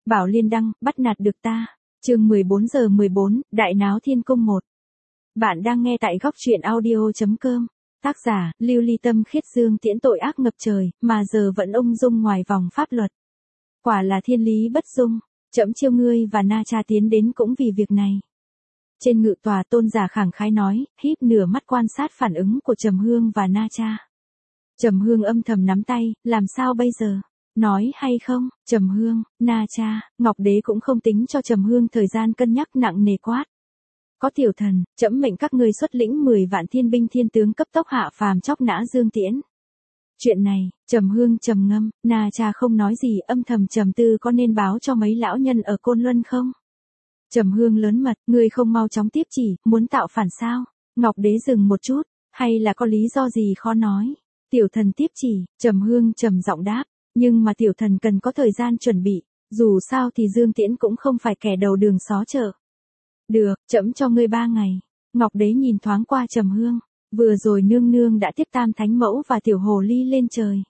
Bảo Liên đăng, bắt nạt được ta. Chương 14:14, Đại náo thiên cung 1. Bạn đang nghe tại góc truyện audio.com. Tác giả, Lưu Ly Tâm Khiết Dương Tiễn tội ác ngập trời, mà giờ vẫn ung dung ngoài vòng pháp luật. Quả là thiên lý bất dung, trẫm chiêu ngươi và Na Cha tiến đến cũng vì việc này. Trên ngự tòa tôn giả khẳng khái nói, híp nửa mắt quan sát phản ứng của Trầm Hương và Na Cha. Trầm Hương âm thầm nắm tay, làm sao bây giờ? Nói hay không? Trầm Hương, Na Cha, Ngọc Đế cũng không tính cho Trầm Hương thời gian cân nhắc nặng nề quát. Có tiểu thần, trẫm mệnh các ngươi xuất lĩnh 10 vạn thiên binh thiên tướng cấp tốc hạ phàm chóc nã Dương Tiễn. Chuyện này, Trầm Hương trầm ngâm, Na Cha không nói gì, âm thầm trầm tư có nên báo cho mấy lão nhân ở Côn Luân không? Trầm Hương lớn mật, ngươi không mau chóng tiếp chỉ, muốn tạo phản sao? Ngọc Đế dừng một chút, hay là có lý do gì khó nói? Tiểu thần tiếp chỉ, Trầm Hương trầm giọng đáp, nhưng mà tiểu thần cần có thời gian chuẩn bị, dù sao thì Dương Tiễn cũng không phải kẻ đầu đường xó chợ. Được, trẫm cho ngươi 3 ngày. Ngọc Đế nhìn thoáng qua Trầm Hương, vừa rồi nương nương đã tiếp Tam Thánh Mẫu và tiểu hồ ly lên trời.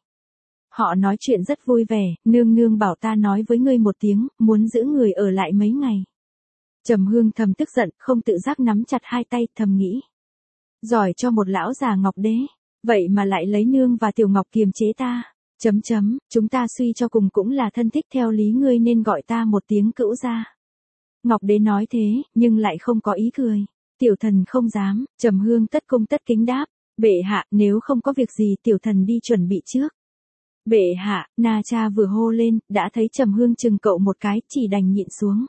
Họ nói chuyện rất vui vẻ, nương nương bảo ta nói với ngươi một tiếng, muốn giữ người ở lại mấy ngày. Trầm Hương thầm tức giận, không tự giác nắm chặt hai tay, thầm nghĩ. Giỏi cho một lão già Ngọc Đế, vậy mà lại lấy nương và tiểu Ngọc kiềm chế ta. Chúng ta suy cho cùng cũng là thân thích, theo lý ngươi nên gọi ta một tiếng cữu gia. Ngọc Đế nói thế, nhưng lại không có ý cười. Tiểu thần không dám. Trầm Hương tất cung tất kính đáp, bệ hạ, nếu không có việc gì tiểu thần đi chuẩn bị trước. Bệ hạ, Na Cha vừa hô lên, đã thấy Trầm Hương chừng cậu một cái, chỉ đành nhịn xuống.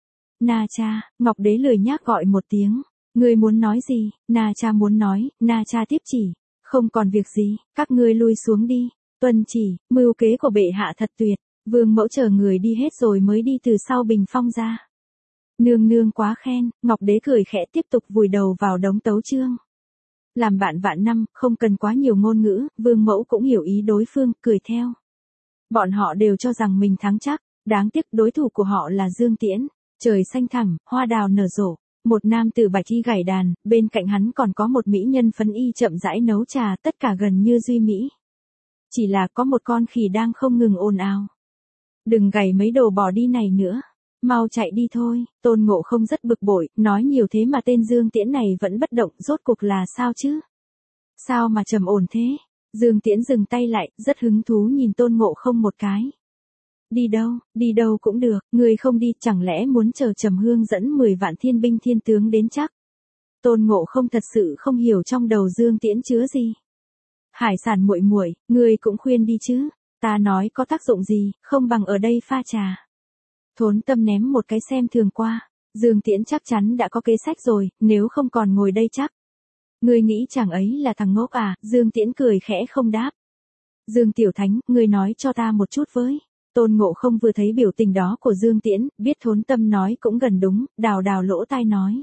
Na Cha, Ngọc Đế lười nhác gọi một tiếng. Ngươi muốn nói gì? Na Cha muốn nói, Na Cha tiếp chỉ. Không còn việc gì, các ngươi lui xuống đi. Tuân chỉ, mưu kế của bệ hạ thật tuyệt. Vương mẫu chờ người đi hết rồi mới đi từ sau bình phong ra. Nương nương quá khen. Ngọc Đế cười khẽ tiếp tục vùi đầu vào đống tấu chương. Làm bạn vạn năm, không cần quá nhiều ngôn ngữ, vương mẫu cũng hiểu ý đối phương, cười theo. Bọn họ đều cho rằng mình thắng chắc, đáng tiếc đối thủ của họ là Dương Tiễn. Trời xanh thẳm, hoa đào nở rộ, một nam tử bạch y gảy đàn, bên cạnh hắn còn có một mỹ nhân phấn y chậm rãi nấu trà, tất cả gần như duy mỹ. Chỉ là có một con khỉ đang không ngừng ồn ào. Đừng gảy mấy đồ bỏ đi này nữa. Mau chạy đi thôi. Tôn Ngộ Không rất bực bội, nói nhiều thế mà tên Dương Tiễn này vẫn bất động, rốt cuộc là sao chứ? Sao mà trầm ổn thế? Dương Tiễn dừng tay lại, rất hứng thú nhìn Tôn Ngộ Không một cái. Đi đâu cũng được, người không đi, chẳng lẽ muốn chờ Trầm Hương dẫn 10 vạn thiên binh thiên tướng đến chắc? Tôn Ngộ Không thật sự không hiểu trong đầu Dương Tiễn chứa gì. Hải sản muội muội, ngươi cũng khuyên đi chứ, ta nói có tác dụng gì, không bằng ở đây pha trà. Thốn Tâm ném một cái xem thường qua, Dương Tiễn chắc chắn đã có kế sách rồi, nếu không còn ngồi đây chắc. Ngươi nghĩ chàng ấy là thằng ngốc à? Dương Tiễn cười khẽ không đáp. Dương Tiểu Thánh, ngươi nói cho ta một chút với. Tôn Ngộ Không vừa thấy biểu tình đó của Dương Tiễn, biết Thốn Tâm nói cũng gần đúng, đào đào lỗ tai nói.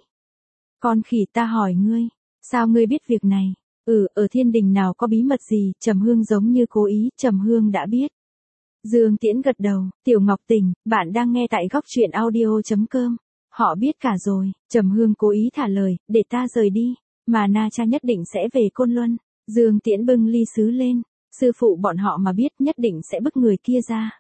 Con khỉ, ta hỏi ngươi, sao ngươi biết việc này? Ở thiên đình nào có bí mật gì? Trầm Hương giống như cố ý, Trầm Hương đã biết. Dương Tiễn gật đầu, Tiểu Ngọc Tình, bạn đang nghe tại góc truyện audio.com. Họ biết cả rồi. Trầm Hương cố ý thả lời, để ta rời đi, mà Na Cha nhất định sẽ về Côn Luân. Dương Tiễn bưng ly sứ lên, sư phụ bọn họ mà biết nhất định sẽ bức người kia ra.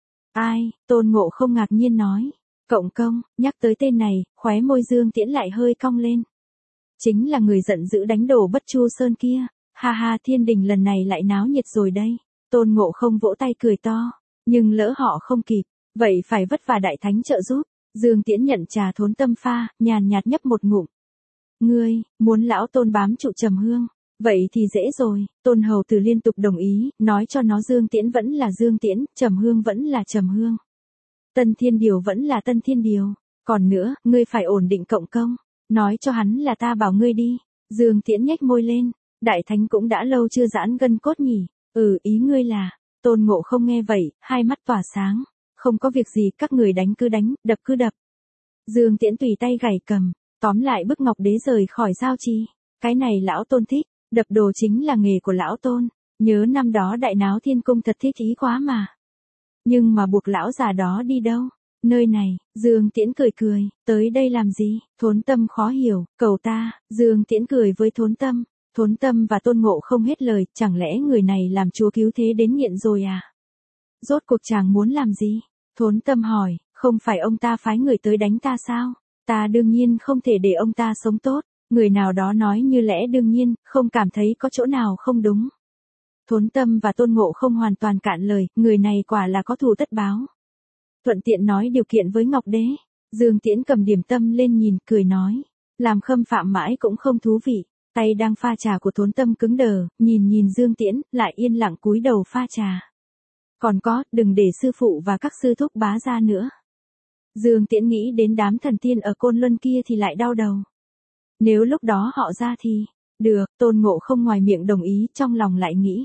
Ai? Tôn Ngộ Không ngạc nhiên nói. Cộng Công. Nhắc tới tên này, khóe môi Dương Tiễn lại hơi cong lên. Chính là người giận dữ đánh đổ Bất Chu Sơn kia. Ha ha, thiên đình lần này lại náo nhiệt rồi đây. Tôn Ngộ Không vỗ tay cười to. Nhưng lỡ họ không kịp, vậy phải vất vả Đại Thánh trợ giúp. Dương Tiễn nhận trà Thốn Tâm pha, nhàn nhạt nhấp một ngụm. Ngươi, muốn lão Tôn bám trụ Trầm Hương. Vậy thì dễ rồi. Tôn Hầu Tử liên tục đồng ý, nói cho nó Dương Tiễn vẫn là Dương Tiễn, Trầm Hương vẫn là Trầm Hương. Tân Thiên Điều vẫn là Tân Thiên Điều. Còn nữa, ngươi phải ổn định Cộng Công. Nói cho hắn là ta bảo ngươi đi. Dương Tiễn nhếch môi lên. Đại Thánh cũng đã lâu chưa giãn gân cốt nhỉ. Ý ngươi là. Tôn Ngộ Không nghe vậy, hai mắt tỏa sáng. Không có việc gì, các người đánh cứ đánh, đập cứ đập. Dương Tiễn tùy tay gảy cầm, tóm lại bức Ngọc Đế rời khỏi giao trì. Cái này lão Tôn thích, đập đồ chính là nghề của lão Tôn. Nhớ năm đó đại náo thiên cung thật thích ý quá mà. Nhưng mà buộc lão già đó đi đâu? Nơi này. Dương Tiễn cười cười, tới đây làm gì? Thốn Tâm khó hiểu, cầu ta. Dương Tiễn cười với Thốn Tâm. Thốn Tâm và Tôn Ngộ Không hết lời, chẳng lẽ người này làm chúa cứu thế đến nghiện rồi à? Rốt cuộc chàng muốn làm gì? Thốn Tâm hỏi, Không phải ông ta phái người tới đánh ta sao? Ta đương nhiên không thể để ông ta sống tốt. Người nào đó nói như lẽ đương nhiên, không cảm thấy có chỗ nào không đúng. Thốn Tâm và Tôn Ngộ không hoàn toàn cạn lời, người này quả là có thù tất báo. Thuận tiện nói điều kiện với Ngọc Đế. Dương Tiễn cầm điểm tâm lên nhìn, cười nói. Làm khâm phạm mãi cũng không thú vị. Tay đang pha trà của Thốn Tâm cứng đờ, nhìn Dương Tiễn, lại yên lặng cúi đầu pha trà. Còn có, đừng để sư phụ và các sư thúc bá ra nữa. Dương Tiễn nghĩ đến đám thần tiên ở Côn Luân kia thì lại đau đầu. Nếu lúc đó họ ra thì, được, Tôn Ngộ không ngoài miệng đồng ý, trong lòng lại nghĩ.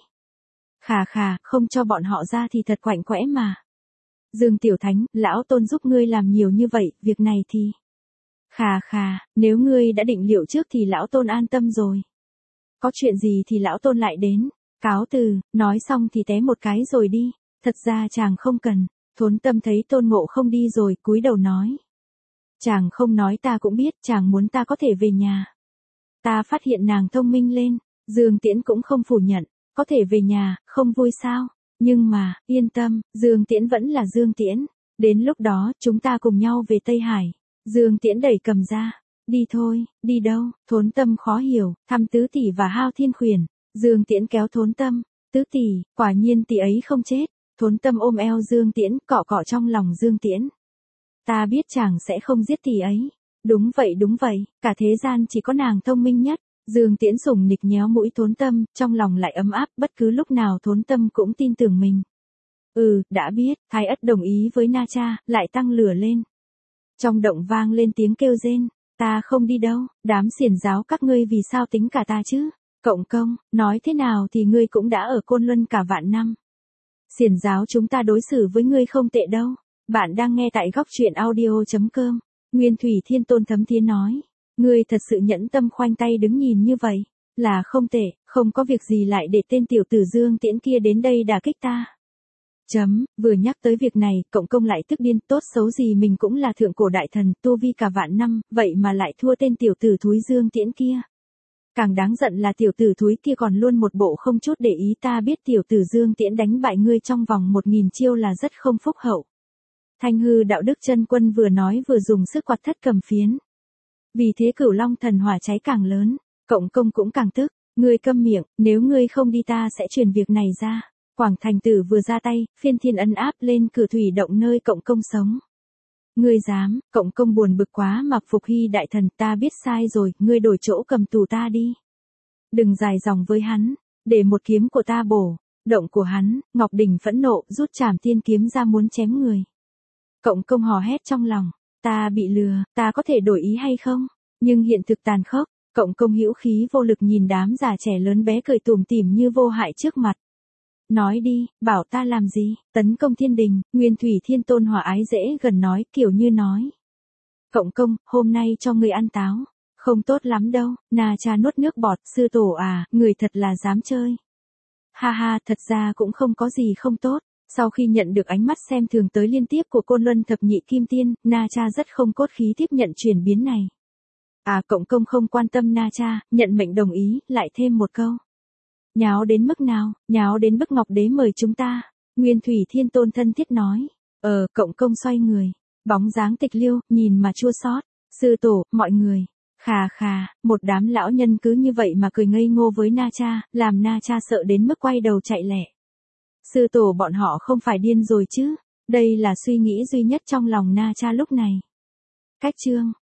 Khà, không cho bọn họ ra thì thật quạnh quẽ mà. Dương Tiểu Thánh, lão Tôn giúp ngươi làm nhiều như vậy, việc này thì. Khà, nếu ngươi đã định liệu trước thì lão Tôn an tâm rồi. Có chuyện gì thì lão Tôn lại đến. Cáo từ, nói xong thì té một cái rồi đi. Thật ra chàng không cần. Thốn Tâm thấy Tôn Ngộ không đi rồi, cúi đầu nói. Chàng không nói ta cũng biết, chàng muốn ta có thể về nhà. Ta phát hiện nàng thông minh lên. Dương Tiễn cũng không phủ nhận. Có thể về nhà, không vui sao? Nhưng mà, yên tâm, Dương Tiễn vẫn là Dương Tiễn. Đến lúc đó, chúng ta cùng nhau về Tây Hải. Dương Tiễn đẩy cầm ra. Đi thôi, đi đâu? Thốn Tâm khó hiểu, thăm tứ tỷ và Hao Thiên Khuyển. Dương Tiễn kéo Thốn Tâm. Tứ tỷ, quả nhiên tỷ ấy không chết. Thốn Tâm ôm eo Dương Tiễn, cọ cọ trong lòng Dương Tiễn. Ta biết chàng sẽ không giết tỷ ấy. Đúng vậy, cả thế gian chỉ có nàng thông minh nhất. Dương Tiễn sủng nịch nhéo mũi Thốn Tâm, trong lòng lại ấm áp, bất cứ lúc nào Thốn Tâm cũng tin tưởng mình. Đã biết, Thái Ất đồng ý với Na Cha, lại tăng lửa lên. Trong động vang lên tiếng kêu rên, ta không đi đâu, đám xiển giáo các ngươi vì sao tính cả ta chứ? Cộng công, nói thế nào thì ngươi cũng đã ở Côn Luân cả vạn năm. Xiển giáo chúng ta đối xử với ngươi không tệ đâu. Bạn đang nghe tại góc truyện audio.com. Nguyên Thủy Thiên Tôn thấm thía nói. Ngươi thật sự nhẫn tâm khoanh tay đứng nhìn như vậy. Là không tệ, không có việc gì lại để tên tiểu tử Dương Tiễn kia đến đây đả kích ta. Vừa nhắc tới việc này, cộng công lại tức điên, tốt xấu gì mình cũng là thượng cổ đại thần, tu vi cả vạn năm, vậy mà lại thua tên tiểu tử thúi Dương Tiễn kia. Càng đáng giận là tiểu tử thúi kia còn luôn một bộ không chút để ý, ta biết tiểu tử Dương Tiễn đánh bại ngươi trong vòng 1000 chiêu là rất không phúc hậu. Thanh Hư Đạo Đức Chân Quân vừa nói vừa dùng sức quạt thất cầm phiến. Vì thế Cửu Long thần hỏa cháy càng lớn, cộng công cũng càng tức, ngươi câm miệng, nếu ngươi không đi ta sẽ truyền việc này ra. Quảng Thành Tử vừa ra tay, phiên thiên ấn áp lên cửa thủy động nơi cộng công sống. Ngươi dám, cộng công buồn bực quá mặc Phục Hy đại thần, ta biết sai rồi, ngươi đổi chỗ cầm tù ta đi. Đừng dài dòng với hắn, để một kiếm của ta bổ, động của hắn, Ngọc Đỉnh phẫn nộ, rút trảm tiên kiếm ra muốn chém người. Cộng công hò hét trong lòng, ta bị lừa, ta có thể đổi ý hay không? Nhưng hiện thực tàn khốc, cộng công hữu khí vô lực nhìn đám già trẻ lớn bé cười tủm tỉm như vô hại trước mặt. Nói đi, bảo ta làm gì? Tấn công thiên đình, Nguyên Thủy Thiên Tôn hòa ái dễ gần nói, kiểu như nói. Cộng công, hôm nay cho người ăn táo. Không tốt lắm đâu, Na Cha nuốt nước bọt, sư tổ à, người thật là dám chơi. Ha, thật ra cũng không có gì không tốt. Sau khi nhận được ánh mắt xem thường tới liên tiếp của Côn Luân thập nhị kim tiên, Na Cha rất không cốt khí tiếp nhận chuyển biến này. Cộng công không quan tâm Na Cha, nhận mệnh đồng ý, lại thêm một câu. Nháo đến mức nào, nháo đến mức Ngọc Đế mời chúng ta. Nguyên Thủy Thiên Tôn thân thiết nói. Cộng công xoay người. Bóng dáng Tịch Liêu, nhìn mà chua xót. Sư tổ, mọi người. Khà, một đám lão nhân cứ như vậy mà cười ngây ngô với Na Cha, làm Na Cha sợ đến mức quay đầu chạy lẹ. Sư tổ bọn họ không phải điên rồi chứ. Đây là suy nghĩ duy nhất trong lòng Na Cha lúc này. Cách chương.